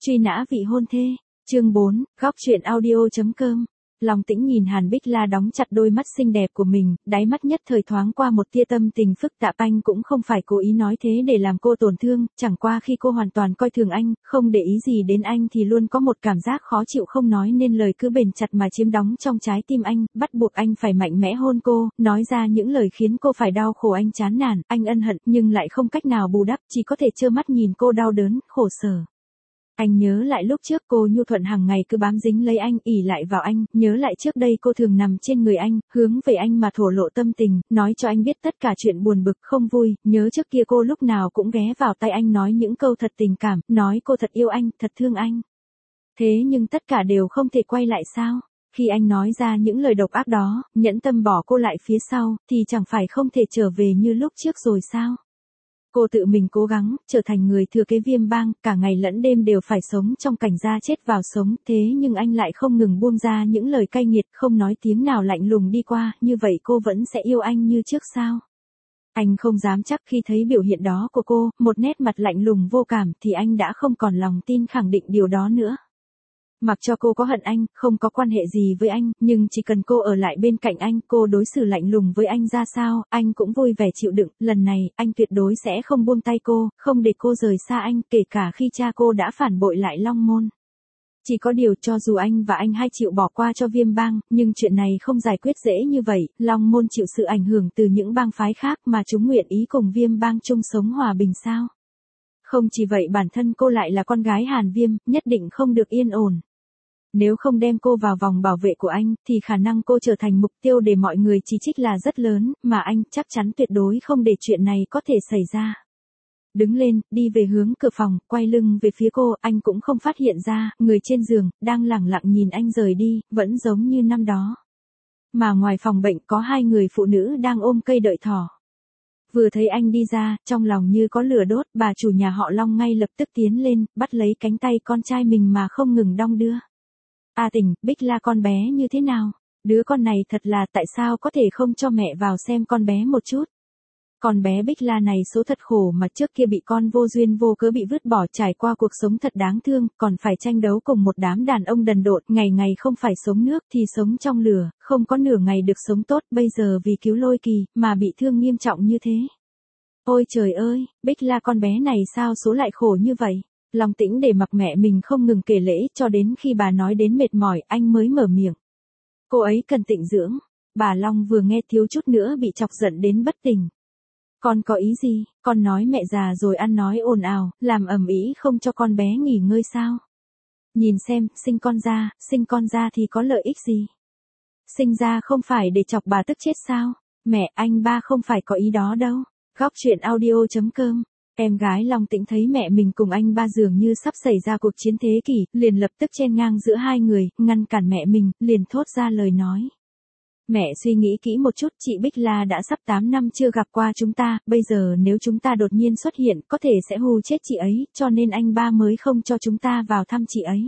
Truy nã vị hôn thê, chương 4, góc truyện audio.com. Long Tĩnh nhìn Hàn Bích La đóng chặt đôi mắt xinh đẹp của mình, đáy mắt nhất thời thoáng qua một tia tâm tình phức tạp. Anh cũng không phải cố ý nói thế để làm cô tổn thương, chẳng qua khi cô hoàn toàn coi thường anh, không để ý gì đến anh thì luôn có một cảm giác khó chịu không nói nên lời cứ bền chặt mà chiếm đóng trong trái tim anh, bắt buộc anh phải mạnh mẽ hôn cô, nói ra những lời khiến cô phải đau khổ. Anh chán nản, anh ân hận, nhưng lại không cách nào bù đắp, chỉ có thể trơ mắt nhìn cô đau đớn, khổ sở. Anh nhớ lại lúc trước cô nhu thuận hàng ngày cứ bám dính lấy anh, ỷ lại vào anh, nhớ lại trước đây cô thường nằm trên người anh, hướng về anh mà thổ lộ tâm tình, nói cho anh biết tất cả chuyện buồn bực không vui, nhớ trước kia cô lúc nào cũng ghé vào tay anh nói những câu thật tình cảm, nói cô thật yêu anh, thật thương anh. Thế nhưng tất cả đều không thể quay lại sao? Khi anh nói ra những lời độc ác đó, nhẫn tâm bỏ cô lại phía sau, thì chẳng phải không thể trở về như lúc trước rồi sao? Cô tự mình cố gắng, trở thành người thừa kế Viêm Bang, cả ngày lẫn đêm đều phải sống trong cảnh ra chết vào sống, thế nhưng anh lại không ngừng buông ra những lời cay nghiệt, không nói tiếng nào lạnh lùng đi qua, như vậy cô vẫn sẽ yêu anh như trước sao? Anh không dám chắc khi thấy biểu hiện đó của cô, một nét mặt lạnh lùng vô cảm thì anh đã không còn lòng tin khẳng định điều đó nữa. Mặc cho cô có hận anh, không có quan hệ gì với anh, nhưng chỉ cần cô ở lại bên cạnh anh, cô đối xử lạnh lùng với anh ra sao, anh cũng vui vẻ chịu đựng. Lần này, anh tuyệt đối sẽ không buông tay cô, không để cô rời xa anh, kể cả khi cha cô đã phản bội lại Long Môn. Chỉ có điều cho dù anh và anh hai chịu bỏ qua cho Viêm Bang, nhưng chuyện này không giải quyết dễ như vậy, Long Môn chịu sự ảnh hưởng từ những bang phái khác mà chúng nguyện ý cùng Viêm Bang chung sống hòa bình sao? Không chỉ vậy, bản thân cô lại là con gái Hàn Viêm, nhất định không được yên ổn. Nếu không đem cô vào vòng bảo vệ của anh, thì khả năng cô trở thành mục tiêu để mọi người chỉ trích là rất lớn, mà anh chắc chắn tuyệt đối không để chuyện này có thể xảy ra. Đứng lên, đi về hướng cửa phòng, quay lưng về phía cô, anh cũng không phát hiện ra, người trên giường, đang lẳng lặng nhìn anh rời đi, vẫn giống như năm đó. Mà ngoài phòng bệnh có hai người phụ nữ đang ôm cây đợi thỏ. Vừa thấy anh đi ra, trong lòng như có lửa đốt, bà chủ nhà họ Long ngay lập tức tiến lên, bắt lấy cánh tay con trai mình mà không ngừng đong đưa. A Tình, Bích La con bé như thế nào? Đứa con này thật là tại sao có thể không cho mẹ vào xem con bé một chút? Con bé Bích La này số thật khổ mà trước kia bị con vô duyên vô cớ bị vứt bỏ, trải qua cuộc sống thật đáng thương, còn phải tranh đấu cùng một đám đàn ông đần độn, ngày ngày không phải sống nước thì sống trong lửa, không có nửa ngày được sống tốt, bây giờ vì cứu Lôi Kỳ mà bị thương nghiêm trọng như thế. Ôi trời ơi, Bích La con bé này sao số lại khổ như vậy? Long Tĩnh để mặc mẹ mình không ngừng kể lễ cho đến khi bà nói đến mệt mỏi, anh mới mở miệng. Cô ấy cần tịnh dưỡng. Bà Long vừa nghe thiếu chút nữa bị chọc giận đến bất tỉnh. Con có ý gì? Con nói mẹ già rồi ăn nói ồn ào, làm ầm ĩ không cho con bé nghỉ ngơi sao? Nhìn xem, sinh con ra thì có lợi ích gì? Sinh ra không phải để chọc bà tức chết sao? Mẹ, anh ba không phải có ý đó đâu. Góc truyện audio.com. Em gái Long Tĩnh thấy mẹ mình cùng anh ba dường như sắp xảy ra cuộc chiến thế kỷ, liền lập tức chen ngang giữa hai người, ngăn cản mẹ mình, liền thốt ra lời nói. Mẹ suy nghĩ kỹ một chút, chị Bích La đã sắp 8 năm chưa gặp qua chúng ta, bây giờ nếu chúng ta đột nhiên xuất hiện, có thể sẽ hù chết chị ấy, cho nên anh ba mới không cho chúng ta vào thăm chị ấy.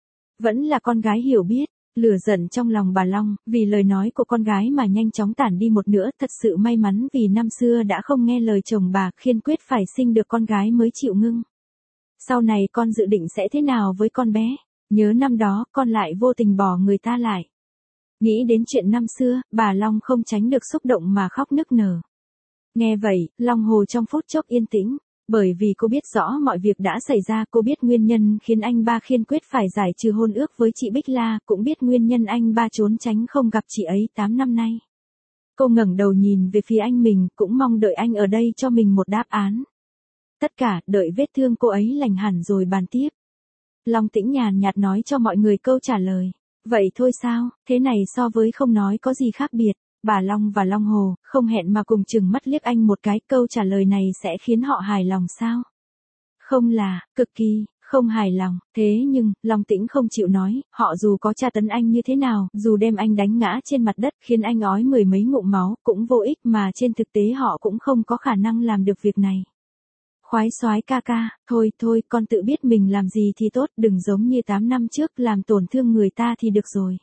Vẫn là con gái hiểu biết. Lửa giận trong lòng bà Long, vì lời nói của con gái mà nhanh chóng tản đi một nửa, thật sự may mắn vì năm xưa đã không nghe lời chồng bà, khiên quyết phải sinh được con gái mới chịu ngưng. Sau này con dự định sẽ thế nào với con bé? Nhớ năm đó, con lại vô tình bỏ người ta lại. Nghĩ đến chuyện năm xưa, bà Long không tránh được xúc động mà khóc nức nở. Nghe vậy, Long Hồ trong phút chốc yên tĩnh. Bởi vì cô biết rõ mọi việc đã xảy ra, cô biết nguyên nhân khiến anh ba khiên quyết phải giải trừ hôn ước với chị Bích La, cũng biết nguyên nhân anh ba trốn tránh không gặp chị ấy 8 năm nay. Cô ngẩng đầu nhìn về phía anh mình, cũng mong đợi anh ở đây cho mình một đáp án. Tất cả, đợi vết thương cô ấy lành hẳn rồi bàn tiếp. Long Tĩnh nhàn nhạt nói cho mọi người câu trả lời. Vậy thôi sao, thế này so với không nói có gì khác biệt. Bà Long và Long Hồ, không hẹn mà cùng chừng mắt liếc anh một cái, câu trả lời này sẽ khiến họ hài lòng sao? Không là, cực kỳ, không hài lòng, thế nhưng, Long Tĩnh không chịu nói, họ dù có tra tấn anh như thế nào, dù đem anh đánh ngã trên mặt đất khiến anh ói mười mấy ngụm máu, cũng vô ích mà trên thực tế họ cũng không có khả năng làm được việc này. Khoái soái ca ca, thôi, con tự biết mình làm gì thì tốt, đừng giống như 8 năm trước làm tổn thương người ta thì được rồi.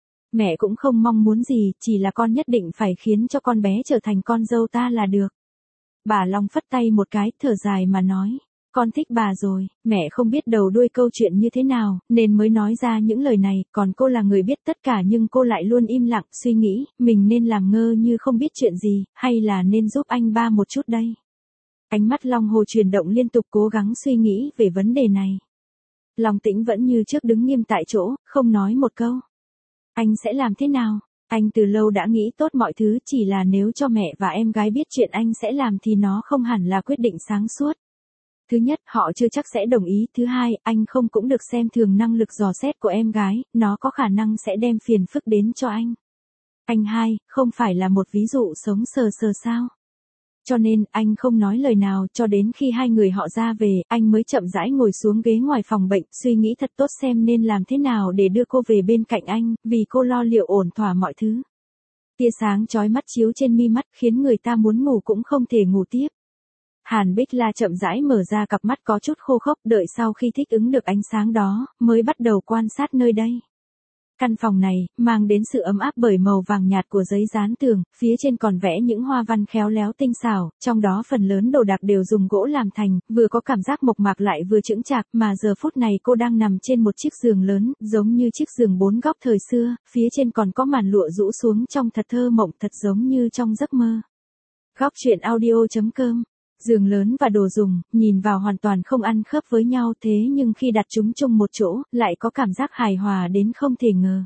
Mẹ cũng không mong muốn gì, chỉ là con nhất định phải khiến cho con bé trở thành con dâu ta là được. Bà Long phất tay một cái, thở dài mà nói. Con thích bà rồi, mẹ không biết đầu đuôi câu chuyện như thế nào, nên mới nói ra những lời này, còn cô là người biết tất cả nhưng cô lại luôn im lặng, suy nghĩ, mình nên làm ngơ như không biết chuyện gì, hay là nên giúp anh ba một chút đây. Ánh mắt Long Hồ chuyển động liên tục cố gắng suy nghĩ về vấn đề này. Long Tĩnh vẫn như trước đứng nghiêm tại chỗ, không nói một câu. Anh sẽ làm thế nào? Anh từ lâu đã nghĩ tốt mọi thứ, chỉ là nếu cho mẹ và em gái biết chuyện anh sẽ làm thì nó không hẳn là quyết định sáng suốt. Thứ nhất, họ chưa chắc sẽ đồng ý. Thứ hai, anh không cũng được xem thường năng lực dò xét của em gái, nó có khả năng sẽ đem phiền phức đến cho anh. Anh hai, không phải là một ví dụ sống sờ sờ sao? Cho nên, anh không nói lời nào cho đến khi hai người họ ra về, anh mới chậm rãi ngồi xuống ghế ngoài phòng bệnh, suy nghĩ thật tốt xem nên làm thế nào để đưa cô về bên cạnh anh, vì cô lo liệu ổn thỏa mọi thứ. Tia sáng chói mắt chiếu trên mi mắt khiến người ta muốn ngủ cũng không thể ngủ tiếp. Hàn Bích La chậm rãi mở ra cặp mắt có chút khô khốc, đợi sau khi thích ứng được ánh sáng đó, mới bắt đầu quan sát nơi đây. Căn phòng này, mang đến sự ấm áp bởi màu vàng nhạt của giấy dán tường, phía trên còn vẽ những hoa văn khéo léo tinh xảo, trong đó phần lớn đồ đạc đều dùng gỗ làm thành, vừa có cảm giác mộc mạc lại vừa chững chạc, mà giờ phút này cô đang nằm trên một chiếc giường lớn, giống như chiếc giường 4 góc thời xưa, phía trên còn có màn lụa rũ xuống trông thật thơ mộng, thật giống như trong giấc mơ. Góc truyện audio.com. Giường lớn và đồ dùng, nhìn vào hoàn toàn không ăn khớp với nhau, thế nhưng khi đặt chúng chung một chỗ, lại có cảm giác hài hòa đến không thể ngờ.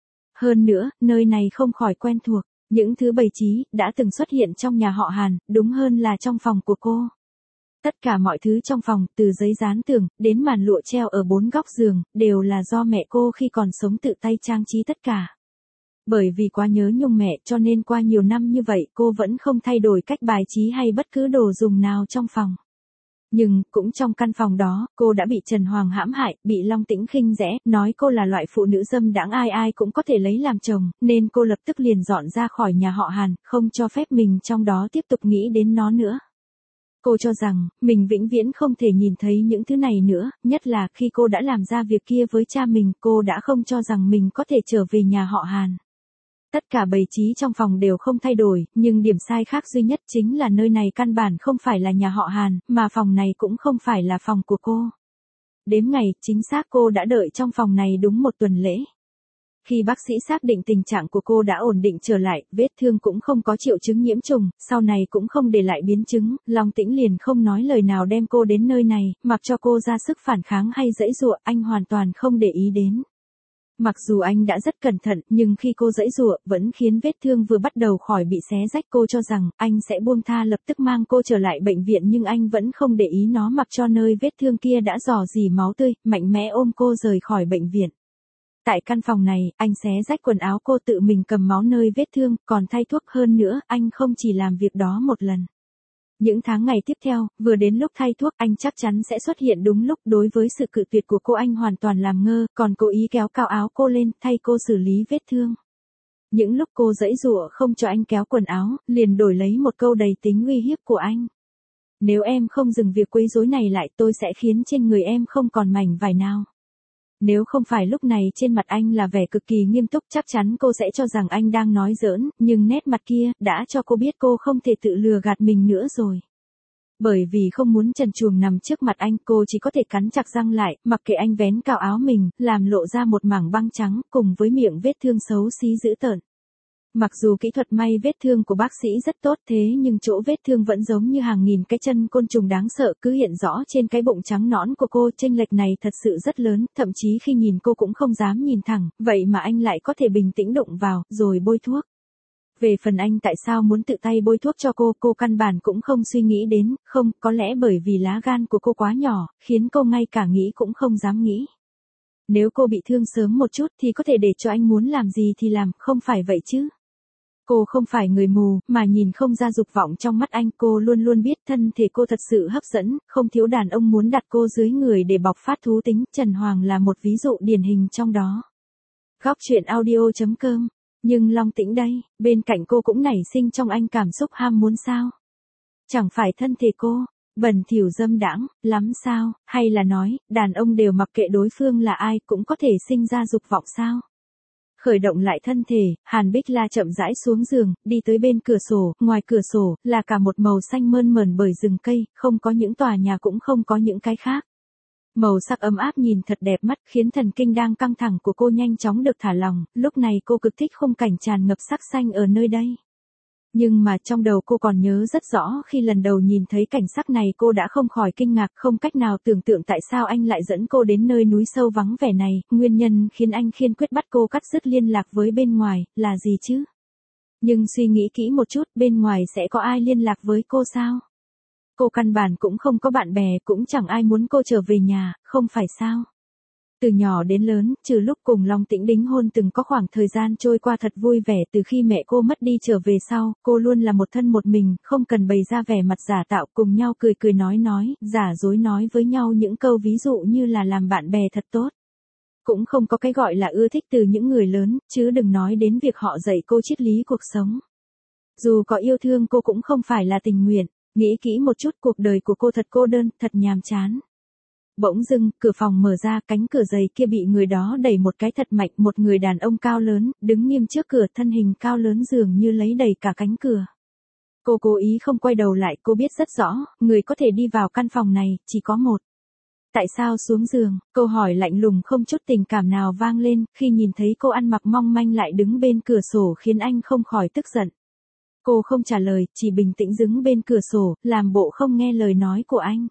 Hơn nữa, nơi này không khỏi quen thuộc, những thứ bày trí, đã từng xuất hiện trong nhà họ Hàn, đúng hơn là trong phòng của cô. Tất cả mọi thứ trong phòng, từ giấy dán tường, đến màn lụa treo ở 4 góc giường, đều là do mẹ cô khi còn sống tự tay trang trí tất cả. Bởi vì quá nhớ nhung mẹ cho nên qua nhiều năm như vậy cô vẫn không thay đổi cách bài trí hay bất cứ đồ dùng nào trong phòng. Nhưng, cũng trong căn phòng đó, cô đã bị Trần Hoàng hãm hại, bị Long Tĩnh khinh rẽ, nói cô là loại phụ nữ dâm đãng ai ai cũng có thể lấy làm chồng, nên cô lập tức liền dọn ra khỏi nhà họ Hàn, không cho phép mình trong đó tiếp tục nghĩ đến nó nữa. Cô cho rằng, mình vĩnh viễn không thể nhìn thấy những thứ này nữa, nhất là khi cô đã làm ra việc kia với cha mình, cô đã không cho rằng mình có thể trở về nhà họ Hàn. Tất cả bày trí trong phòng đều không thay đổi, nhưng điểm sai khác duy nhất chính là nơi này căn bản không phải là nhà họ Hàn, mà phòng này cũng không phải là phòng của cô. Đếm ngày, chính xác cô đã đợi trong phòng này đúng 1 tuần lễ. Khi bác sĩ xác định tình trạng của cô đã ổn định trở lại, vết thương cũng không có triệu chứng nhiễm trùng, sau này cũng không để lại biến chứng, Long Tĩnh liền không nói lời nào đem cô đến nơi này, mặc cho cô ra sức phản kháng hay giãy giụa, anh hoàn toàn không để ý đến. Mặc dù anh đã rất cẩn thận, nhưng khi cô giãy giụa, vẫn khiến vết thương vừa bắt đầu khỏi bị xé rách. Cô cho rằng, anh sẽ buông tha lập tức mang cô trở lại bệnh viện nhưng anh vẫn không để ý nó mặc cho nơi vết thương kia đã rò rỉ máu tươi, mạnh mẽ ôm cô rời khỏi bệnh viện. Tại căn phòng này, anh xé rách quần áo cô tự mình cầm máu nơi vết thương, còn thay thuốc hơn nữa, anh không chỉ làm việc đó một lần. Những tháng ngày tiếp theo, vừa đến lúc thay thuốc, anh chắc chắn sẽ xuất hiện đúng lúc. Đối với sự cự tuyệt của cô anh hoàn toàn làm ngơ, còn cố ý kéo cao áo cô lên, thay cô xử lý vết thương. Những lúc cô giãy giụa không cho anh kéo quần áo, liền đổi lấy một câu đầy tính uy hiếp của anh. Nếu em không dừng việc quấy rối này lại, tôi sẽ khiến trên người em không còn mảnh vải nào. Nếu không phải lúc này trên mặt anh là vẻ cực kỳ nghiêm túc, chắc chắn cô sẽ cho rằng anh đang nói giỡn, nhưng nét mặt kia, đã cho cô biết cô không thể tự lừa gạt mình nữa rồi. Bởi vì không muốn trần truồng nằm trước mặt anh, cô chỉ có thể cắn chặt răng lại, mặc kệ anh vén cao áo mình, làm lộ ra một mảng băng trắng, cùng với miệng vết thương xấu xí dữ tợn. Mặc dù kỹ thuật may vết thương của bác sĩ rất tốt thế nhưng chỗ vết thương vẫn giống như hàng nghìn cái chân côn trùng đáng sợ cứ hiện rõ trên cái bụng trắng nõn của cô. Chênh lệch này thật sự rất lớn, thậm chí khi nhìn cô cũng không dám nhìn thẳng, vậy mà anh lại có thể bình tĩnh đụng vào, rồi bôi thuốc. Về phần anh tại sao muốn tự tay bôi thuốc cho cô căn bản cũng không suy nghĩ đến, không, có lẽ bởi vì lá gan của cô quá nhỏ, khiến cô ngay cả nghĩ cũng không dám nghĩ. Nếu cô bị thương sớm một chút thì có thể để cho anh muốn làm gì thì làm, không phải vậy chứ. Cô không phải người mù, mà nhìn không ra dục vọng trong mắt anh. Cô luôn luôn biết thân thể cô thật sự hấp dẫn, không thiếu đàn ông muốn đặt cô dưới người để bộc phát thú tính. Trần Hoàng là một ví dụ điển hình trong đó. Góc truyện audio.com. Nhưng Long Tĩnh đây, bên cạnh cô cũng nảy sinh trong anh cảm xúc ham muốn sao? Chẳng phải thân thể cô bẩn thỉu dâm đãng lắm sao, hay là nói, đàn ông đều mặc kệ đối phương là ai cũng có thể sinh ra dục vọng sao? khởi động lại thân thể, Hàn Bích La chậm rãi xuống giường, đi tới bên cửa sổ, ngoài cửa sổ, là cả một màu xanh mơn mởn bởi rừng cây, không có những tòa nhà cũng không có những cái khác. Màu sắc ấm áp nhìn thật đẹp mắt khiến thần kinh đang căng thẳng của cô nhanh chóng được thả lỏng, lúc này cô cực thích khung cảnh tràn ngập sắc xanh ở nơi đây. Nhưng mà trong đầu cô còn nhớ rất rõ khi lần đầu nhìn thấy cảnh sắc này cô đã không khỏi kinh ngạc không cách nào tưởng tượng tại sao anh lại dẫn cô đến nơi núi sâu vắng vẻ này, nguyên nhân khiến anh kiên quyết bắt cô cắt đứt liên lạc với bên ngoài, là gì chứ? Nhưng suy nghĩ kỹ một chút, bên ngoài sẽ có ai liên lạc với cô sao? Cô căn bản cũng không có bạn bè, cũng chẳng ai muốn cô trở về nhà, không phải sao? Từ nhỏ đến lớn, trừ lúc cùng Long Tĩnh đính hôn từng có khoảng thời gian trôi qua thật vui vẻ từ khi mẹ cô mất đi trở về sau, cô luôn là một thân một mình, không cần bày ra vẻ mặt giả tạo cùng nhau cười cười nói, giả dối nói với nhau những câu ví dụ như là làm bạn bè thật tốt. Cũng không có cái gọi là ưa thích từ những người lớn, chứ đừng nói đến việc họ dạy cô triết lý cuộc sống. Dù có yêu thương cô cũng không phải là tình nguyện, nghĩ kỹ một chút cuộc đời của cô thật cô đơn, thật nhàm chán. Bỗng dưng, cửa phòng mở ra, cánh cửa dày kia bị người đó đẩy một cái thật mạnh, một người đàn ông cao lớn, đứng nghiêm trước cửa, thân hình cao lớn dường như lấy đầy cả cánh cửa. Cô cố ý không quay đầu lại, cô biết rất rõ, người có thể đi vào căn phòng này, chỉ có một. Tại sao xuống giường? Câu hỏi lạnh lùng không chút tình cảm nào vang lên, khi nhìn thấy cô ăn mặc mong manh lại đứng bên cửa sổ khiến anh không khỏi tức giận. Cô không trả lời, chỉ bình tĩnh đứng bên cửa sổ, làm bộ không nghe lời nói của anh.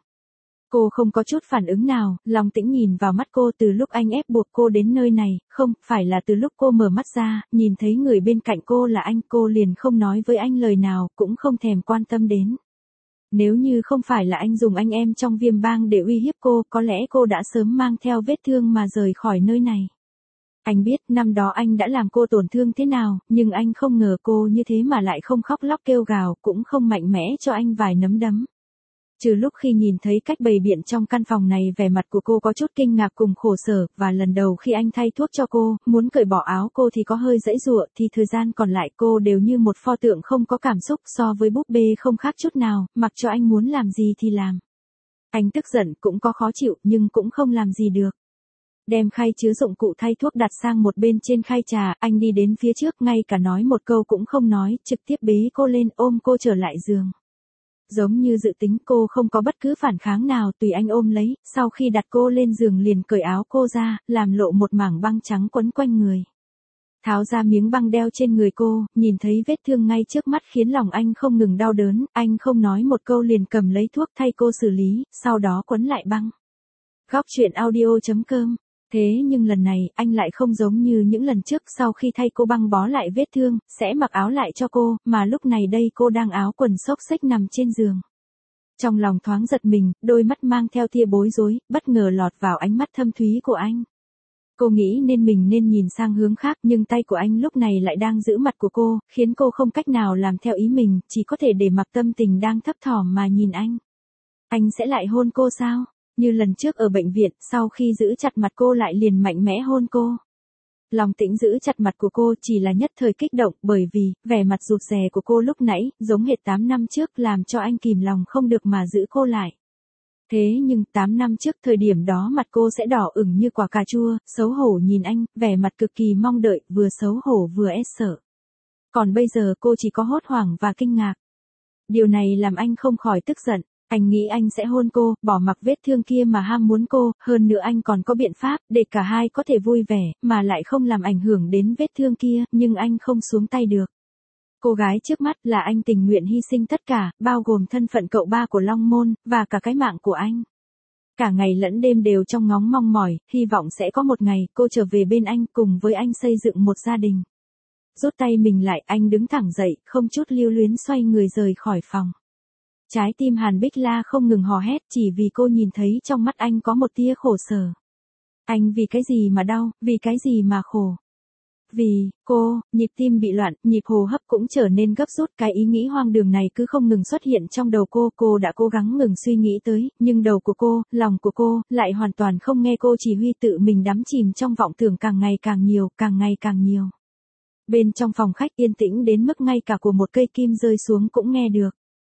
Cô không có chút phản ứng nào, Long Tĩnh nhìn vào mắt cô từ lúc anh ép buộc cô đến nơi này, không, phải là từ lúc cô mở mắt ra, nhìn thấy người bên cạnh cô là anh, cô liền không nói với anh lời nào, cũng không thèm quan tâm đến. Nếu như không phải là anh dùng anh em trong Viêm Bang để uy hiếp cô, có lẽ cô đã sớm mang theo vết thương mà rời khỏi nơi này. Anh biết năm đó anh đã làm cô tổn thương thế nào, nhưng anh không ngờ cô như thế mà lại không khóc lóc kêu gào, cũng không mạnh mẽ cho anh vài nấm đấm. Trừ lúc khi nhìn thấy cách bày biện trong căn phòng này vẻ mặt của cô có chút kinh ngạc cùng khổ sở, và lần đầu khi anh thay thuốc cho cô, muốn cởi bỏ áo cô thì có hơi giãy giụa, thì thời gian còn lại cô đều như một pho tượng không có cảm xúc so với búp bê không khác chút nào, mặc cho anh muốn làm gì thì làm. Anh tức giận cũng có khó chịu nhưng cũng không làm gì được. Đem khay chứa dụng cụ thay thuốc đặt sang một bên trên khay trà, anh đi đến phía trước ngay cả nói một câu cũng không nói, trực tiếp bế cô lên ôm cô trở lại giường. Giống như dự tính cô không có bất cứ phản kháng nào tùy anh ôm lấy, sau khi đặt cô lên giường liền cởi áo cô ra, làm lộ một mảng băng trắng quấn quanh người. Tháo ra miếng băng đeo trên người cô, nhìn thấy vết thương ngay trước mắt khiến lòng anh không ngừng đau đớn, anh không nói một câu liền cầm lấy thuốc thay cô xử lý, sau đó quấn lại băng. Góc truyện audio.com. Thế nhưng lần này, anh lại không giống như những lần trước sau khi thay cô băng bó lại vết thương, sẽ mặc áo lại cho cô, mà lúc này đây cô đang áo quần xốc xếch nằm trên giường. Trong lòng thoáng giật mình, đôi mắt mang theo tia bối rối, bất ngờ lọt vào ánh mắt thâm thúy của anh. Cô nghĩ nên mình nên nhìn sang hướng khác nhưng tay của anh lúc này lại đang giữ mặt của cô, khiến cô không cách nào làm theo ý mình, chỉ có thể để mặc tâm tình đang thấp thỏm mà nhìn anh. Anh sẽ lại hôn cô sao? Như lần trước ở bệnh viện, sau khi giữ chặt mặt cô lại liền mạnh mẽ hôn cô. Long Tĩnh giữ chặt mặt của cô chỉ là nhất thời kích động bởi vì, vẻ mặt rụt rè của cô lúc nãy, giống hệt 8 năm trước làm cho anh kìm lòng không được mà giữ cô lại. Thế nhưng 8 năm trước thời điểm đó mặt cô sẽ đỏ ửng như quả cà chua, xấu hổ nhìn anh, vẻ mặt cực kỳ mong đợi, vừa xấu hổ vừa e sợ. Còn bây giờ cô chỉ có hốt hoảng và kinh ngạc. Điều này làm anh không khỏi tức giận. Anh nghĩ anh sẽ hôn cô, bỏ mặc vết thương kia mà ham muốn cô, hơn nữa anh còn có biện pháp để cả hai có thể vui vẻ, mà lại không làm ảnh hưởng đến vết thương kia, nhưng anh không xuống tay được. Cô gái trước mắt là anh tình nguyện hy sinh tất cả, bao gồm thân phận cậu ba của Long Môn, và cả cái mạng của anh. Cả ngày lẫn đêm đều trong ngóng mong mỏi, hy vọng sẽ có một ngày cô trở về bên anh cùng với anh xây dựng một gia đình. Rút tay mình lại, anh đứng thẳng dậy, không chút lưu luyến xoay người rời khỏi phòng. Trái tim Hàn Bích La không ngừng hò hét chỉ vì cô nhìn thấy trong mắt anh có một tia khổ sở. Anh vì cái gì mà đau, vì cái gì mà khổ. Vì, cô, nhịp tim bị loạn, nhịp hô hấp cũng trở nên gấp rút, cái ý nghĩ hoang đường này cứ không ngừng xuất hiện trong đầu cô đã cố gắng ngừng suy nghĩ tới, nhưng đầu của cô, lòng của cô, lại hoàn toàn không nghe cô chỉ huy tự mình đắm chìm trong vọng tưởng càng ngày càng nhiều, càng ngày càng nhiều. Bên trong phòng khách yên tĩnh đến mức ngay cả của một cây kim rơi xuống cũng nghe được.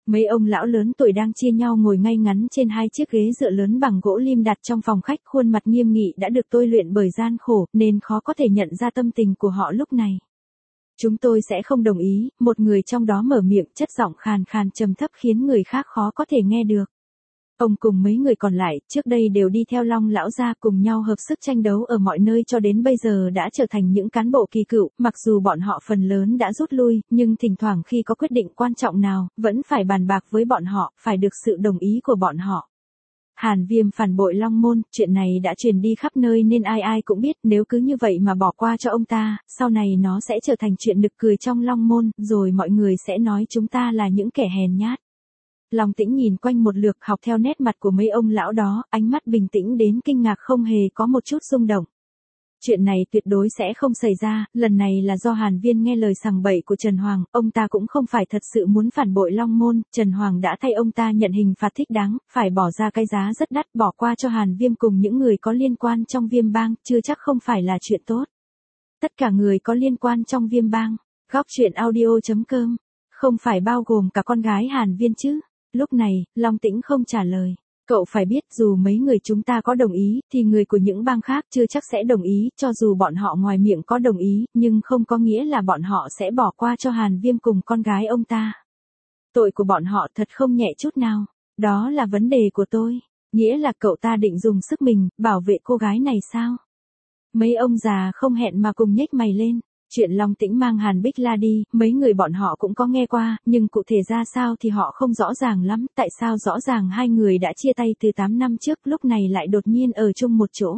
Mấy ông lão lớn tuổi đang chia nhau ngồi ngay ngắn trên hai chiếc ghế dựa lớn bằng gỗ lim đặt trong phòng khách, khuôn mặt nghiêm nghị đã được tôi luyện bởi gian khổ, nên khó có thể nhận ra tâm tình của họ lúc này. Chúng tôi sẽ không đồng ý, một người trong đó mở miệng, chất giọng khàn khàn trầm thấp khiến người khác khó có thể nghe được. Ông cùng mấy người còn lại, trước đây đều đi theo Long lão gia, cùng nhau hợp sức tranh đấu ở mọi nơi cho đến bây giờ đã trở thành những cán bộ kỳ cựu, mặc dù bọn họ phần lớn đã rút lui, nhưng thỉnh thoảng khi có quyết định quan trọng nào, vẫn phải bàn bạc với bọn họ, phải được sự đồng ý của bọn họ. Hàn Viêm phản bội Long Môn, chuyện này đã truyền đi khắp nơi nên ai ai cũng biết, nếu cứ như vậy mà bỏ qua cho ông ta, sau này nó sẽ trở thành chuyện nực cười trong Long Môn, rồi mọi người sẽ nói chúng ta là những kẻ hèn nhát. Long Tĩnh nhìn quanh một lượt, học theo nét mặt của mấy ông lão đó, ánh mắt bình tĩnh đến kinh ngạc, không hề có một chút rung động. Chuyện này tuyệt đối sẽ không xảy ra, lần này là do Hàn Viêm nghe lời sằng bậy của Trần Hoàng, ông ta cũng không phải thật sự muốn phản bội Long Môn, Trần Hoàng đã thay ông ta nhận hình phạt thích đáng, phải bỏ ra cái giá rất đắt, bỏ qua cho Hàn Viêm cùng những người có liên quan trong Viêm Bang, chưa chắc không phải là chuyện tốt. Tất cả người có liên quan trong Viêm Bang, góc truyện audio.com, không phải bao gồm cả con gái Hàn Viêm chứ? Lúc này, Long Tĩnh không trả lời. Cậu phải biết, dù mấy người chúng ta có đồng ý, thì người của những bang khác chưa chắc sẽ đồng ý, cho dù bọn họ ngoài miệng có đồng ý, nhưng không có nghĩa là bọn họ sẽ bỏ qua cho Hàn Viêm cùng con gái ông ta. Tội của bọn họ thật không nhẹ chút nào. Đó là vấn đề của tôi. Nghĩa là cậu ta định dùng sức mình, bảo vệ cô gái này sao? Mấy ông già không hẹn mà cùng nhếch mày lên. Chuyện Long Tĩnh mang Hàn Bích La đi, mấy người bọn họ cũng có nghe qua, nhưng cụ thể ra sao thì họ không rõ ràng lắm, tại sao rõ ràng hai người đã chia tay từ 8 năm trước, lúc này lại đột nhiên ở chung một chỗ.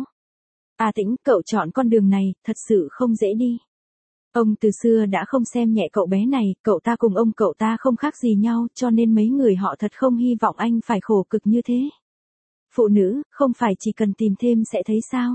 À Tĩnh, cậu chọn con đường này, thật sự không dễ đi. Ông từ xưa đã không xem nhẹ cậu bé này, cậu ta cùng ông cậu ta không khác gì nhau, cho nên mấy người họ thật không hy vọng anh phải khổ cực như thế. Phụ nữ, không phải chỉ cần tìm thêm sẽ thấy sao?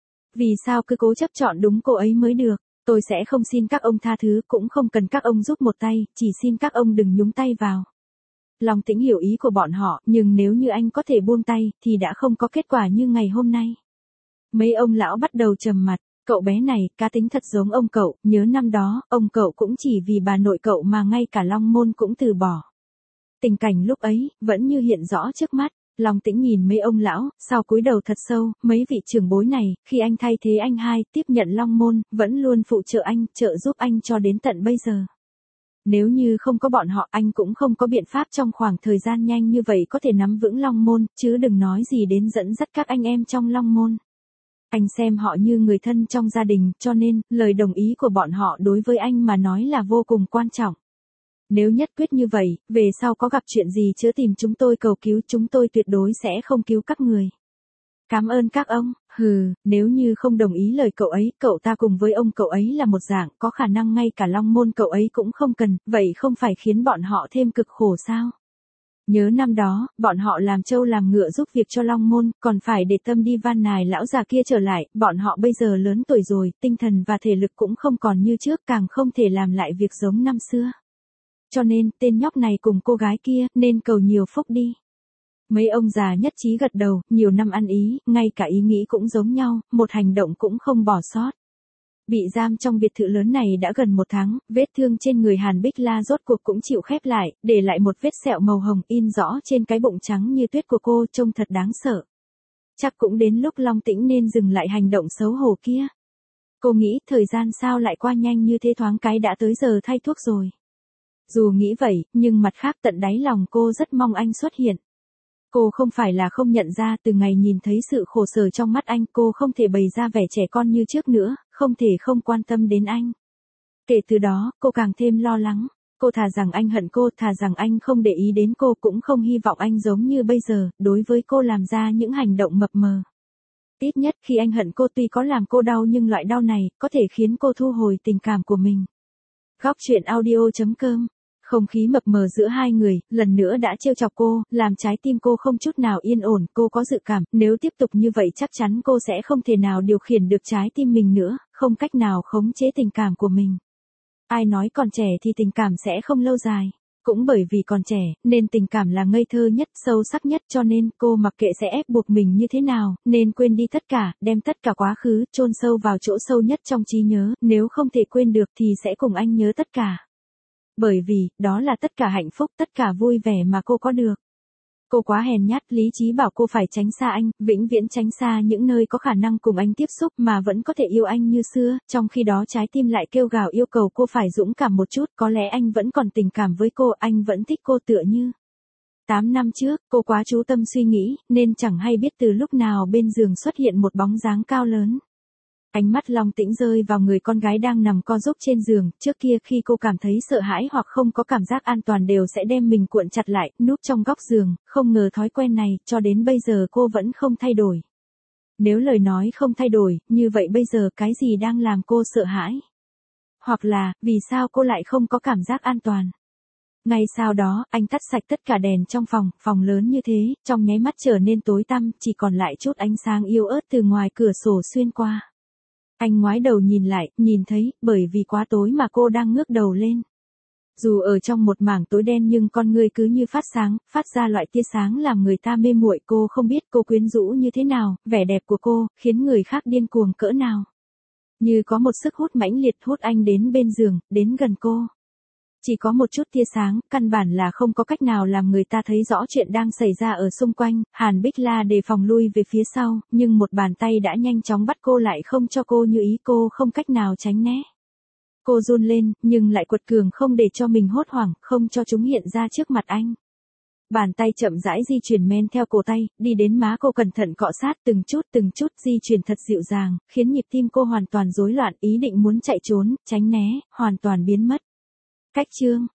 Vì sao cứ cố chấp chọn đúng cô ấy mới được? Tôi sẽ không xin các ông tha thứ, cũng không cần các ông giúp một tay, chỉ xin các ông đừng nhúng tay vào. Long Tĩnh hiểu ý của bọn họ, nhưng nếu như anh có thể buông tay, thì đã không có kết quả như ngày hôm nay. Mấy ông lão bắt đầu trầm mặt, cậu bé này, cá tính thật giống ông cậu, nhớ năm đó, ông cậu cũng chỉ vì bà nội cậu mà ngay cả Long Môn cũng từ bỏ. Tình cảnh lúc ấy, vẫn như hiện rõ trước mắt. Long Tĩnh nhìn mấy ông lão, sau cúi đầu thật sâu, mấy vị trưởng bối này, khi anh thay thế anh hai, tiếp nhận Long Môn, vẫn luôn phụ trợ anh, trợ giúp anh cho đến tận bây giờ. Nếu như không có bọn họ, anh cũng không có biện pháp trong khoảng thời gian nhanh như vậy có thể nắm vững Long Môn, chứ đừng nói gì đến dẫn dắt các anh em trong Long Môn. Anh xem họ như người thân trong gia đình, cho nên, lời đồng ý của bọn họ đối với anh mà nói là vô cùng quan trọng. Nếu nhất quyết như vậy, về sau có gặp chuyện gì chớ tìm chúng tôi cầu cứu, chúng tôi tuyệt đối sẽ không cứu các người. Cảm ơn các ông, nếu như không đồng ý lời cậu ấy, cậu ta cùng với ông cậu ấy là một dạng, có khả năng ngay cả Long Môn cậu ấy cũng không cần, vậy không phải khiến bọn họ thêm cực khổ sao? Nhớ năm đó, bọn họ làm trâu làm ngựa giúp việc cho Long Môn, còn phải để tâm đi van nài lão già kia trở lại, bọn họ bây giờ lớn tuổi rồi, tinh thần và thể lực cũng không còn như trước, càng không thể làm lại việc giống năm xưa. Cho nên, tên nhóc này cùng cô gái kia, nên cầu nhiều phúc đi. Mấy ông già nhất trí gật đầu, nhiều năm ăn ý, ngay cả ý nghĩ cũng giống nhau, một hành động cũng không bỏ sót. Bị giam trong biệt thự lớn này đã gần 1 tháng, vết thương trên người Hàn Bích La rốt cuộc cũng chịu khép lại, để lại một vết sẹo màu hồng in rõ trên cái bụng trắng như tuyết của cô, trông thật đáng sợ. Chắc cũng đến lúc Long Tĩnh nên dừng lại hành động xấu hổ kia. Cô nghĩ thời gian sao lại qua nhanh như thế, thoáng cái đã tới giờ thay thuốc rồi. Dù nghĩ vậy, nhưng mặt khác tận đáy lòng cô rất mong anh xuất hiện. Cô không phải là không nhận ra, từ ngày nhìn thấy sự khổ sở trong mắt anh, cô không thể bày ra vẻ trẻ con như trước nữa, không thể không quan tâm đến anh. Kể từ đó, cô càng thêm lo lắng. Cô thà rằng anh hận cô, thà rằng anh không để ý đến cô, cũng không hy vọng anh giống như bây giờ, đối với cô làm ra những hành động mập mờ. Ít nhất khi anh hận cô, tuy có làm cô đau nhưng loại đau này, có thể khiến cô thu hồi tình cảm của mình. Góc truyện audio.com. Không khí mập mờ giữa hai người, lần nữa đã trêu chọc cô, làm trái tim cô không chút nào yên ổn, cô có dự cảm, nếu tiếp tục như vậy chắc chắn cô sẽ không thể nào điều khiển được trái tim mình nữa, không cách nào khống chế tình cảm của mình. Ai nói còn trẻ thì tình cảm sẽ không lâu dài. Cũng bởi vì còn trẻ, nên tình cảm là ngây thơ nhất, sâu sắc nhất, cho nên cô mặc kệ sẽ ép buộc mình như thế nào, nên quên đi tất cả, đem tất cả quá khứ, chôn sâu vào chỗ sâu nhất trong trí nhớ, nếu không thể quên được thì sẽ cùng anh nhớ tất cả. Bởi vì, đó là tất cả hạnh phúc, tất cả vui vẻ mà cô có được. Cô quá hèn nhát, lý trí bảo cô phải tránh xa anh, vĩnh viễn tránh xa những nơi có khả năng cùng anh tiếp xúc mà vẫn có thể yêu anh như xưa, trong khi đó trái tim lại kêu gào yêu cầu cô phải dũng cảm một chút, có lẽ anh vẫn còn tình cảm với cô, anh vẫn thích cô tựa như 8 năm trước, cô quá chú tâm suy nghĩ, nên chẳng hay biết từ lúc nào bên giường xuất hiện một bóng dáng cao lớn. Ánh mắt Long Tĩnh rơi vào người con gái đang nằm co ro trên giường, trước kia khi cô cảm thấy sợ hãi hoặc không có cảm giác an toàn đều sẽ đem mình cuộn chặt lại, núp trong góc giường, không ngờ thói quen này, cho đến bây giờ cô vẫn không thay đổi. Nếu lời nói không thay đổi, như vậy bây giờ cái gì đang làm cô sợ hãi? Hoặc là, vì sao cô lại không có cảm giác an toàn? Ngay sau đó, anh tắt sạch tất cả đèn trong phòng, phòng lớn như thế, trong nháy mắt trở nên tối tăm, chỉ còn lại chút ánh sáng yếu ớt từ ngoài cửa sổ xuyên qua. Anh ngoái đầu nhìn lại, nhìn thấy, bởi vì quá tối mà cô đang ngước đầu lên. Dù ở trong một mảng tối đen nhưng con người cứ như phát sáng, phát ra loại tia sáng làm người ta mê muội. Cô không biết cô quyến rũ như thế nào, vẻ đẹp của cô, khiến người khác điên cuồng cỡ nào. Như có một sức hút mãnh liệt hút anh đến bên giường, đến gần cô. Chỉ có một chút tia sáng, căn bản là không có cách nào làm người ta thấy rõ chuyện đang xảy ra ở xung quanh. Hàn Bích La đề phòng lui về phía sau, nhưng một bàn tay đã nhanh chóng bắt cô lại không cho cô như ý, cô không cách nào tránh né. Cô run lên, nhưng lại quật cường không để cho mình hốt hoảng, không cho chúng hiện ra trước mặt anh. Bàn tay chậm rãi di chuyển men theo cổ tay, đi đến má cô cẩn thận cọ sát từng chút di chuyển thật dịu dàng, khiến nhịp tim cô hoàn toàn rối loạn, ý định muốn chạy trốn, tránh né, hoàn toàn biến mất. Cách chương